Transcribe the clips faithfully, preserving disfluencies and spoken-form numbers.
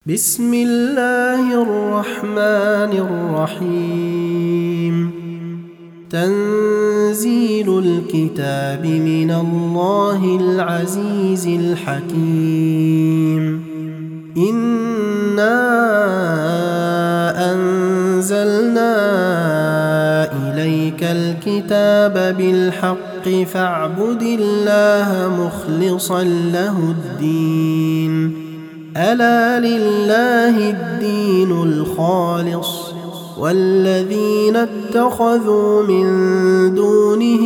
بسم الله الرحمن الرحيم. تنزيل الكتاب من الله العزيز الحكيم. إنا أنزلنا إليك الكتاب بالحق فاعبد الله مخلصا له الدين. ألا لله الدين الخالص والذين اتخذوا من دونه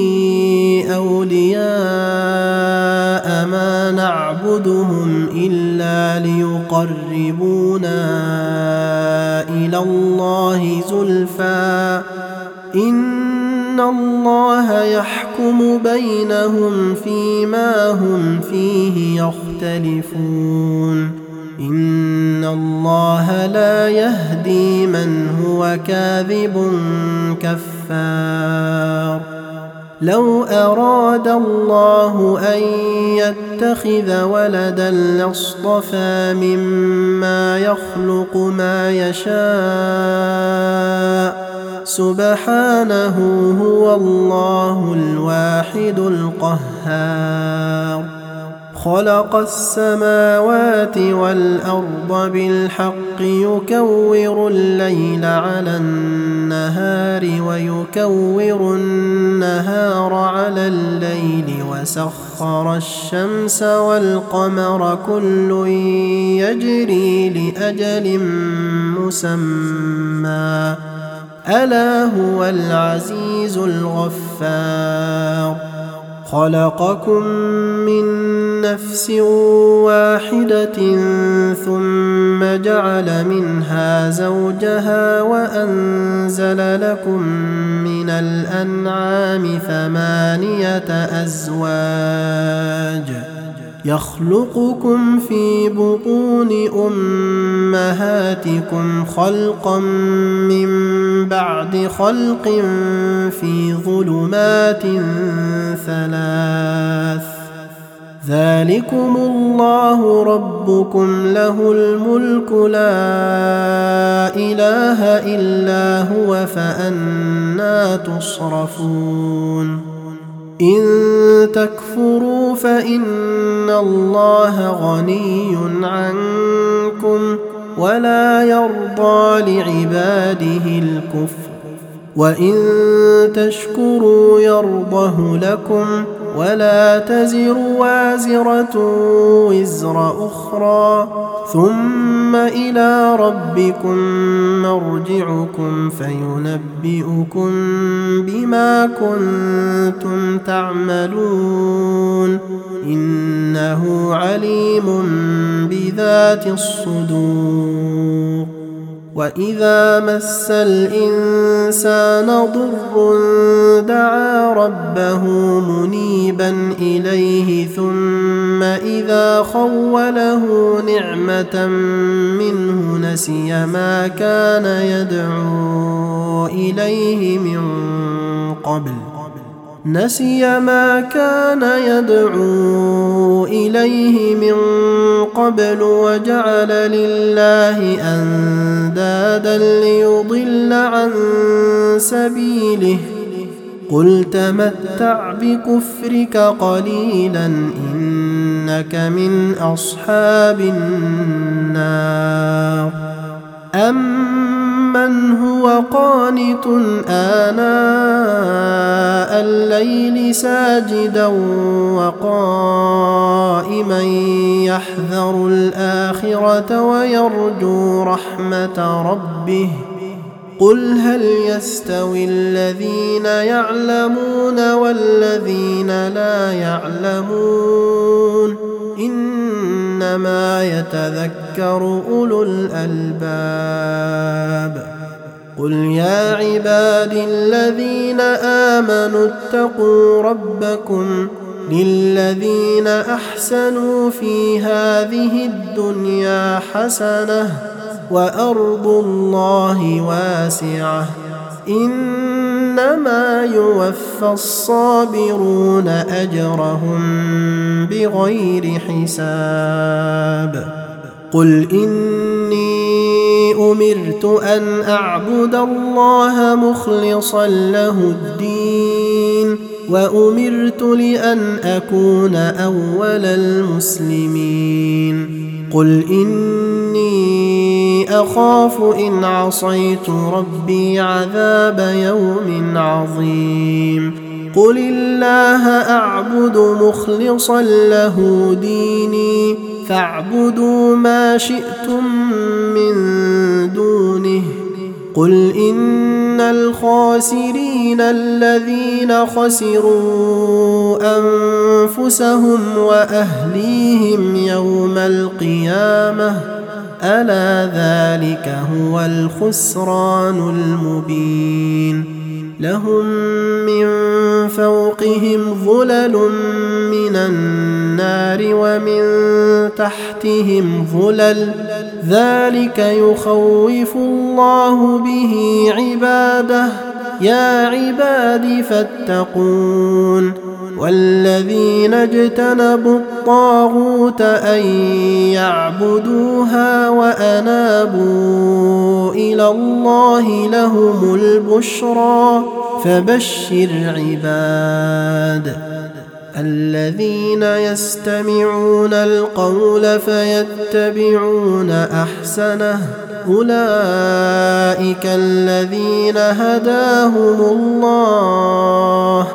أولياء ما نعبدهم إلا ليقربونا إلى الله زلفى إن الله يحكم بينهم فيما هم فيه يختلفون. إن الله لا يهدي من هو كاذب كفار. لو أراد الله أن يتخذ ولدا لاصطفى مما يخلق ما يشاء سبحانه هو الله الواحد القهار. خلق السماوات والأرض بالحق يكور الليل على النهار ويكور النهار على الليل وسخر الشمس والقمر كل يجري لأجل مسمى ألا هو العزيز الغفار. خلقكم من نفس واحدة ثم جعل منها زوجها وأنزل لكم من الأنعام ثمانية أزواج يخلقكم في بطون أمهاتكم خلقا من بعد خلق في ظلمات ثلاث ذلكم الله ربكم له الملك لا إله إلا هو فأنى تصرفون. إن تكفروا فإن الله غني عنكم ولا يرضى لعباده الكفر وإن تشكروا يرضه لكم ولا تزر وازرة وزر أخرى ثم إلى ربكم مرجعكم فينبئكم بما كنتم تعملون إنه عليم بذات الصدور. وإذا مس الإنسان ضر دعا ربه منيبا إليه ثم إذا خوله نعمة منه نسي ما كان يدعو إليه من قبل نسي ما كان يدعو إليه من قبل وجعل لله أندادا ليضل عن سبيله قل تمتع بكفرك قليلا إنك من أصحاب النار. أمن هو قانت آناء الليل ساجدا وقائما يحذر الآخرة ويرجو رحمة ربه قل هل يستوي الذين يعلمون والذين لا يعلمون إنما يتذكر أولو الألباب. قل يا عبادي الذين آمنوا اتقوا ربكم للذين أحسنوا في هذه الدنيا حسنة وأرض الله واسعة إنما يوفى الصابرون أجرهم بغير حساب قل إني أمرت أن أعبد الله مخلصا له الدين وأمرت لأن أكون أول المسلمين قل إني أخاف إن عصيت ربي عذاب يوم عظيم قل الله أعبد مخلصا له ديني فاعبدوا ما شئتم من دونه قل إن الخاسرين الذين خسروا أنفسهم وأهليهم يوم القيامة ألا ذلك هو الخسران المبين لهم من فوقهم ظلل من النار ومن تحتهم ظلل ذلك يخوف الله به عباده يا عباد فاتقون والذين اجتنبوا الطاغوت أن يعبدوها وأنابوا إلى الله لهم البشرى فبشر عباد الذين يستمعون القول فيتبعون أحسنه أولئك الذين هداهم الله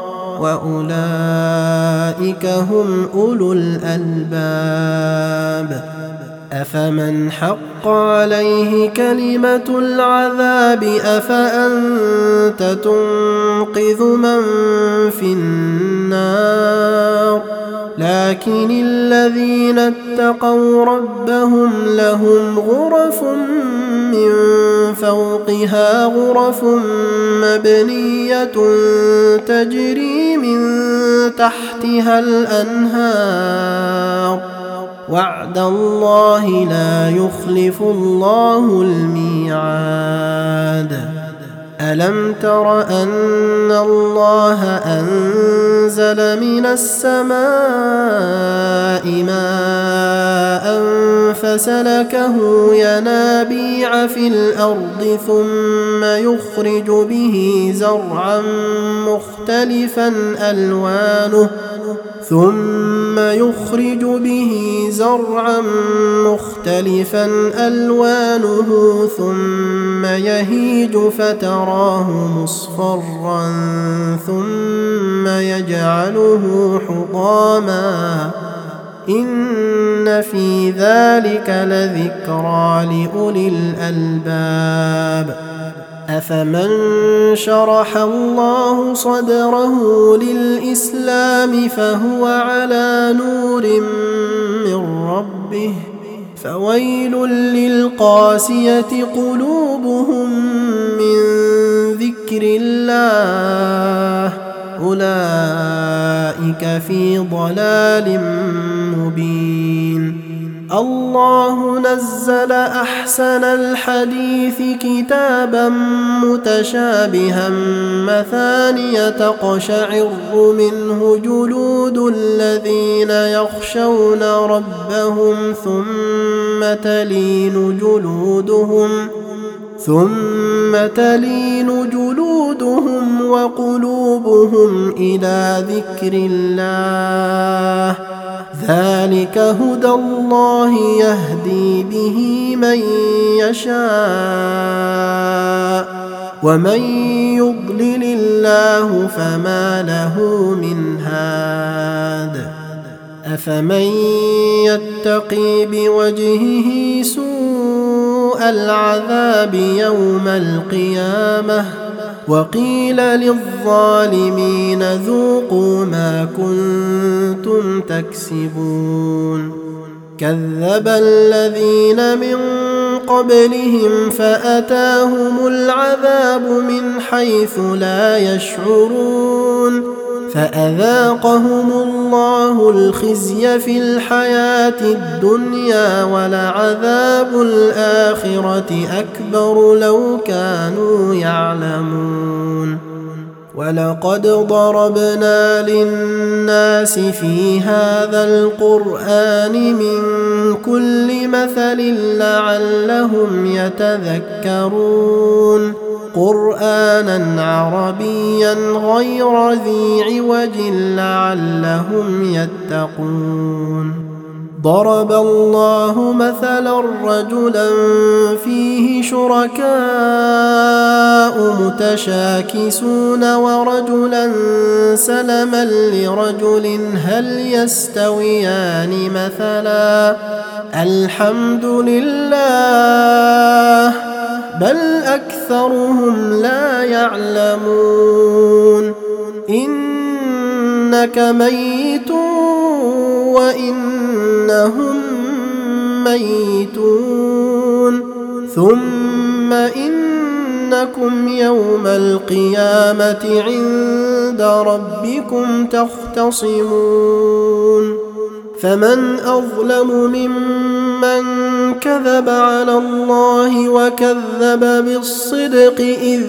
وأولئك هم أولو الألباب أفمن حق عليه كلمة العذاب أفأنت تنقذ من في النار لكن الذين اتقوا ربهم لهم غرف من فوقها غرف مبنية تجري من تحتها الأنهار وعد الله لا يخلف الله الميعاد ألم تر أن الله أنزل من السماء ماء فسلكه ينابيع في الأرض ثم يخرج به زرعا مختلفا ألوانه ثم يخرج به زرعا مختلفا ألوانه ثم يهيج فتراه مصفرا ثم يجعله حطاما إن في ذلك لذكرى لأولي الألباب أفمن شرح الله صدره للإسلام فهو على نور من ربه فويل للقاسية قلوبهم من ذكر الله أولئك في ضلال مبين الله نزل أحسن الحديث كتابا متشابها مثانية تقشعر منه جلود الذين يخشون ربهم ثم تلين جلودهم ثم تلين جلودهم وقلوبهم إلى ذكر الله ذلك هدى الله يهدي به من يشاء ومن يضلل الله فما له من هاد أفمن يتقي بوجهه سوء العذاب يوم القيامة وقيل للظالمين ذوقوا ما كنتم تكسبون كذب الذين من قبلهم فأتاهم العذاب من حيث لا يشعرون فأذاقهم الله الخزي في الحياة الدنيا ولعذاب الآخرة أكبر لو كانوا يعلمون ولقد ضربنا للناس في هذا القرآن من كل مثل لعلهم يتذكرون قرآنا عربيا غير ذي عوج لعلهم يتقون ضرب الله مثلا رجلا فيه شركاء متشاكسون ورجلا سلما لرجل هل يستويان مثلا الحمد لله بل أكثرهم لا يعلمون إنك ميت وإنهم ميتون ثم إنكم يوم القيامة عند ربكم تختصمون فمن أظلم ممن كذب على الله وكذب بالصدق إذ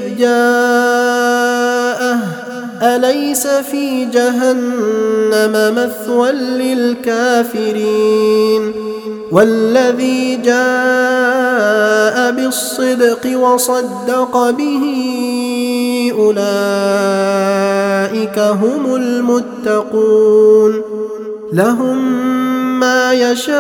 جاءه أليس في جهنم مثوى للكافرين والذي جاء بالصدق وصدق به أولئك هم المتقون لهم ما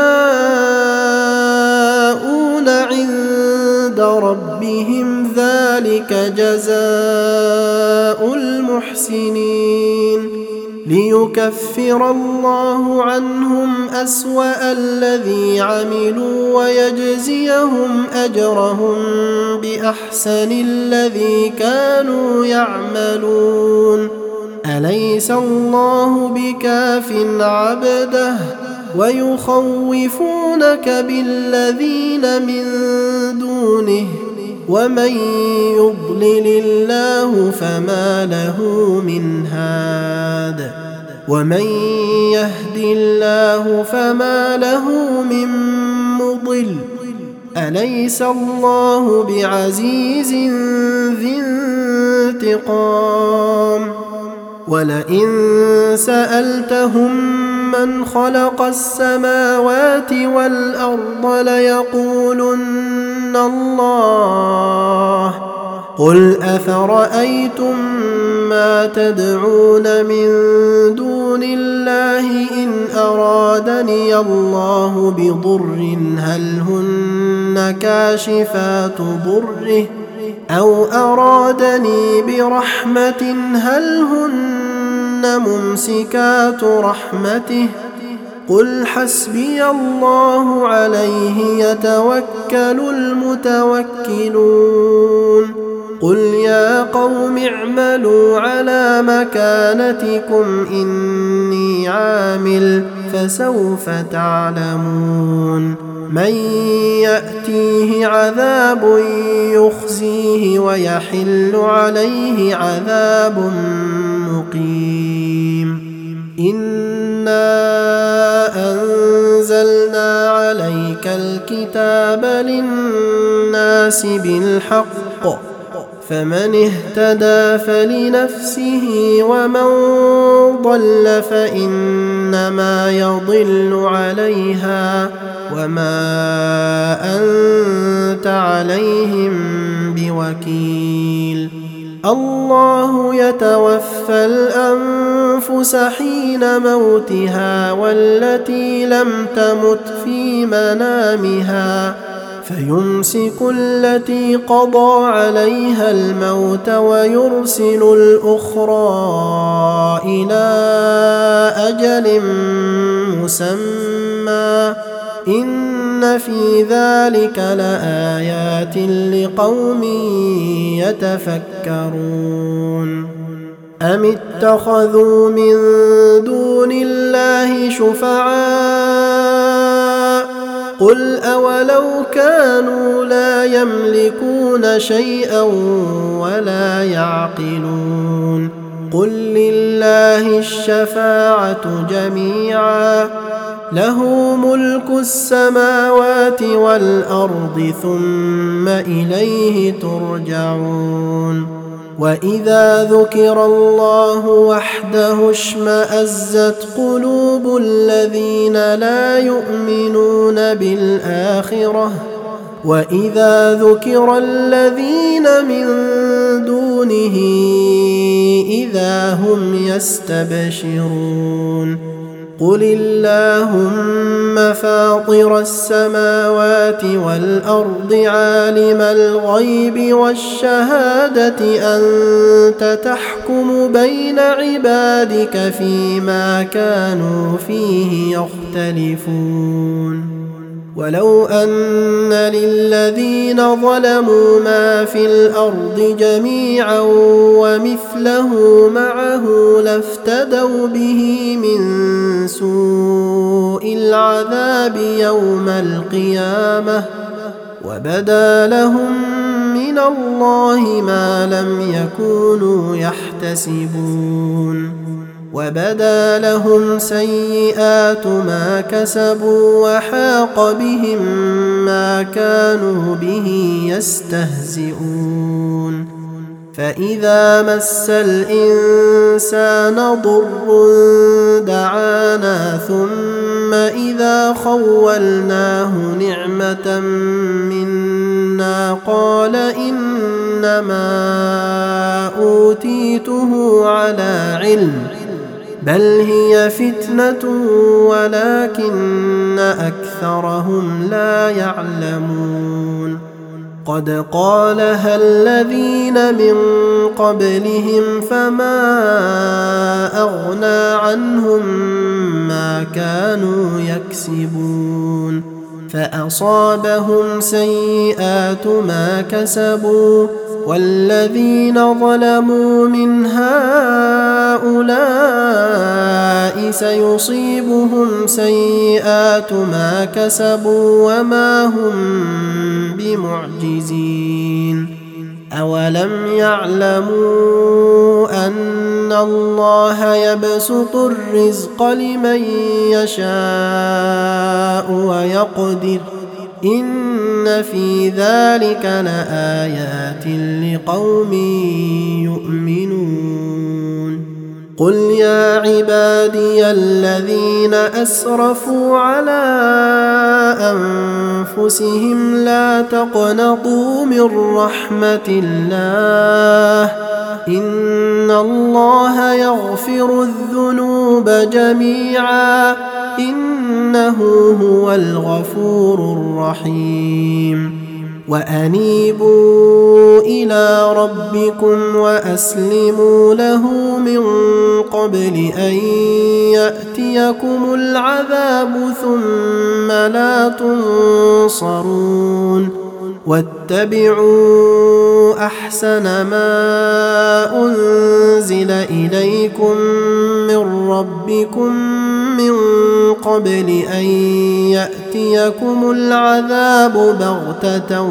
يشاءون عند ربهم ذلك جزاء المحسنين ليكفر الله عنهم أسوأ الذي عملوا ويجزيهم أجرهم بأحسن الذي كانوا يعملون أليس الله بكاف عبده ويخوفونك بالذين من دونه ومن يضلل الله فما له من هاد ومن يهد الله فما له من مضل أليس الله بعزيز ذي انتقام ولئن سألتهم من خلق السماوات والأرض ليقولن الله قل أفرأيتم ما تدعون من دون الله إن أرادني الله بضر هل هن كاشفات ضره أو أرادني برحمة هل هن ممسكات رحمته قل حسبي الله عليه يتوكل المتوكلون قل يا قوم اعملوا على مكانتكم إني عامل فسوف تعلمون من يأتيه عذاب يخزيه ويحل عليه عذاب مقيم إنا أنزلنا عليك الكتاب للناس بالحق فمن اهتدى فلنفسه ومن ضل فإنما يضل عليها وما أنت عليهم بوكيل الله يتوفى الأنفس حين موتها والتي لم تمت في منامها فيمسك التي قضى عليها الموت ويرسل الأخرى إلى أجل مسمى إن في ذلك لآيات لقوم يتفكرون أم اتخذوا من دون الله شفعاء قل أولو كانوا لا يملكون شيئا ولا يعقلون قل لله الشفاعة جميعا له ملك السماوات والأرض ثم إليه ترجعون وإذا ذكر الله وحده اشمأزت قلوب الذين لا يؤمنون بالآخرة وإذا ذكر الذين من دونه إذا هم يستبشرون قل اللهم فاطر السماوات والأرض عالم الغيب والشهادة أنت تحكم بين عبادك فيما كانوا فيه يختلفون ولو أن للذين ظلموا ما في الأرض جميعا ومثله معه لافتدوا به من سوء العذاب يوم القيامة وبدا لهم من الله ما لم يكونوا يحتسبون وبدا لهم سيئات ما كسبوا وحاق بهم ما كانوا به يستهزئون فإذا مس الإنسان ضر دعانا ثم إذا خولناه نعمة منا قال إنما أوتيته على علم بل هي فتنة ولكن أكثرهم لا يعلمون قد قالها الذين من قبلهم فما أغنى عنهم ما كانوا يكسبون فأصابهم سيئات ما كسبوا والذين ظلموا من هؤلاء سيصيبهم سيئات ما كسبوا وما هم بمعجزين أولم يعلموا أن الله يبسط الرزق لمن يشاء ويقدر إن في ذلك لآيات لقوم يؤمنون قل يا عبادي الذين أسرفوا على أنفسهم لا تقنطوا من رحمة الله إن الله يغفر الذنوب جميعا إنه هو الغفور الرحيم وأنيبوا إلى ربكم وأسلموا له من قبل أن يأتيكم العذاب ثم لا تنصرون واتبعوا أحسن ما أنزل إليكم من ربكم من قبل أن يأتيكم العذاب بغتة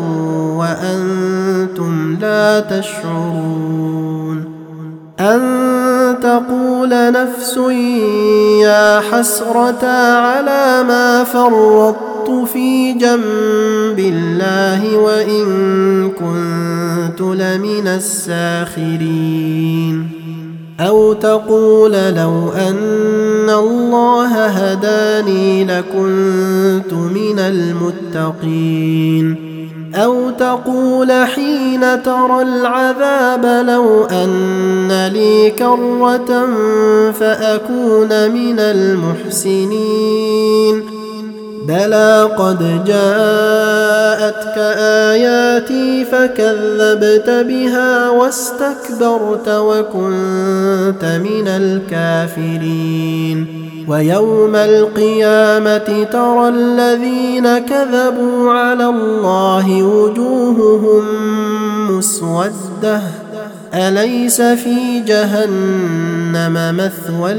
وأنتم لا تشعرون أن تقول نفس يا حسرة على ما فرطت في جنب الله وإن كنت لمن الساخرين أو تقول لو أن الله هداني لكنت من المتقين أو تقول حين ترى العذاب لو أن لي كرة فأكون من المحسنين بلى قد جاءتك آياتي فكذبت بها واستكبرت وكنت من الكافرين ويوم القيامة ترى الذين كذبوا على الله وجوههم مسودة أليس في جهنم مثوى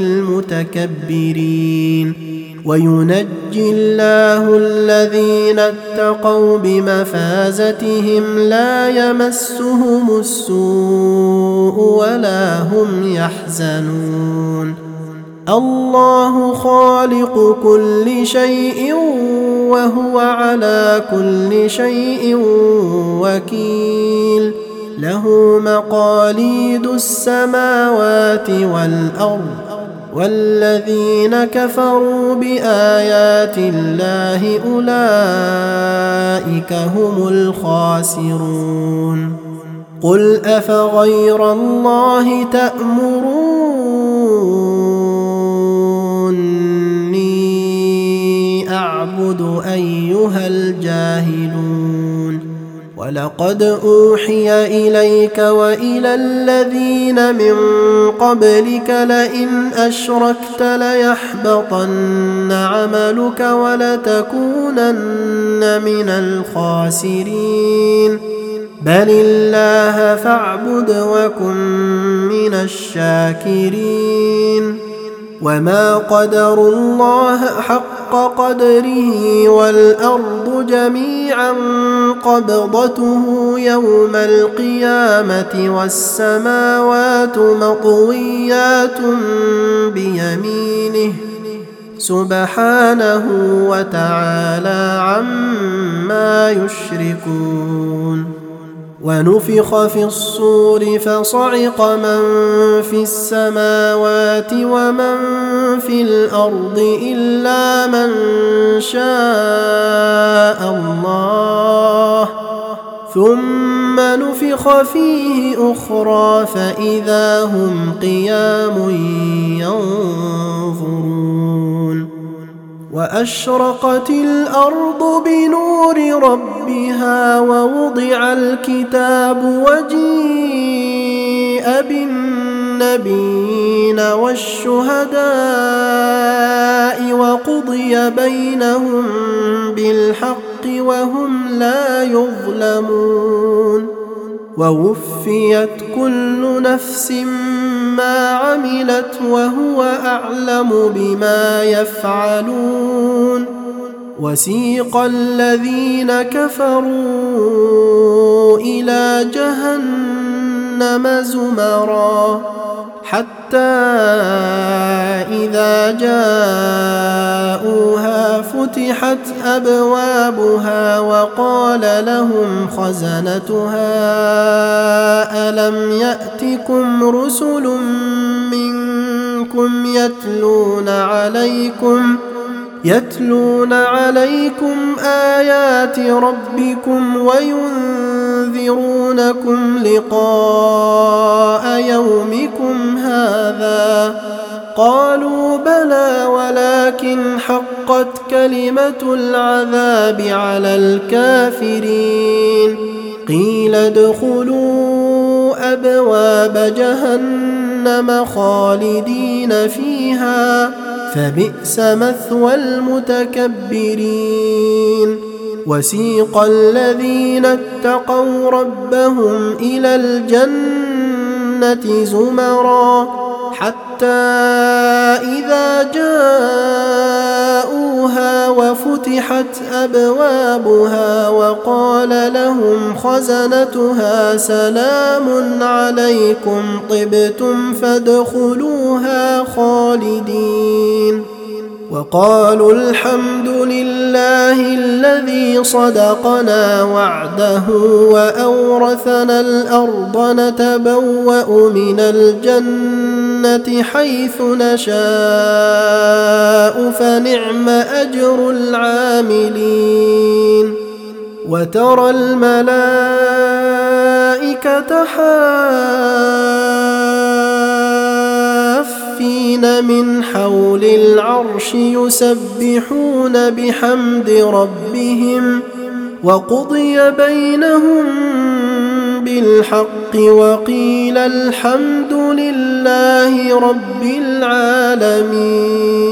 للمتكبرين وينجي الله الذين اتقوا بمفازتهم لا يمسهم السوء ولا هم يحزنون الله خالق كل شيء وهو على كل شيء وكيل له مقاليد السماوات والأرض والذين كفروا بآيات الله أولئك هم الخاسرون قل أفغير الله تأمروني أعبد أيها الجاهلون ولقد أوحي إليك وإلى الذين من قبلك لئن أشركت ليحبطن عملك ولتكونن من الخاسرين بل الله فاعبد وكن من الشاكرين وما قدروا الله حق قدره والأرض جميعا قبضته يوم القيامة والسماوات مطويات بيمينه سبحانه وتعالى عما يشركون ونفخ في الصور فصعق من في السماوات ومن في الأرض إلا من شاء الله ثم نفخ فيه أخرى فإذا هم قيام ينظرون وأشرقت الأرض بنور ربها ووضع الكتاب وجيء بالنبيين والشهداء وقضي بينهم بالحق وهم لا يظلمون ووفيت كل نفس ما عملت وهو أعلم بما يفعلون وسيق الذين كفروا إلى جهنم زمرا حتى إذا جاءوها فتحت أبوابها وقال لهم خزنتها ألم يأتكم رسل منكم يتلون عليكم يتلون عليكم آيات ربكم وينذرونكم لقاء يومكم هذا قالوا بلى ولكن حقت كلمة العذاب على الكافرين قيل ادخلوا أبواب جهنم خالدين فيها فبئس مثوى المتكبرين وسيق الذين اتقوا ربهم إلى الجنة زمرا حتى إذا جاءوها وفتحت أبوابها وقال لهم خزنتها سلام عليكم طبتم فادخلوها خالدين وقالوا الحمد لله الذي صدقنا وعده وأورثنا الأرض نتبوأ من الجنة حيث نشاء فنعم أجر العاملين وترى الملائكة حافين من حول العرش يسبحون بحمد ربهم وقضي بينهم بالحق وقيل الحمد لله رب العالمين.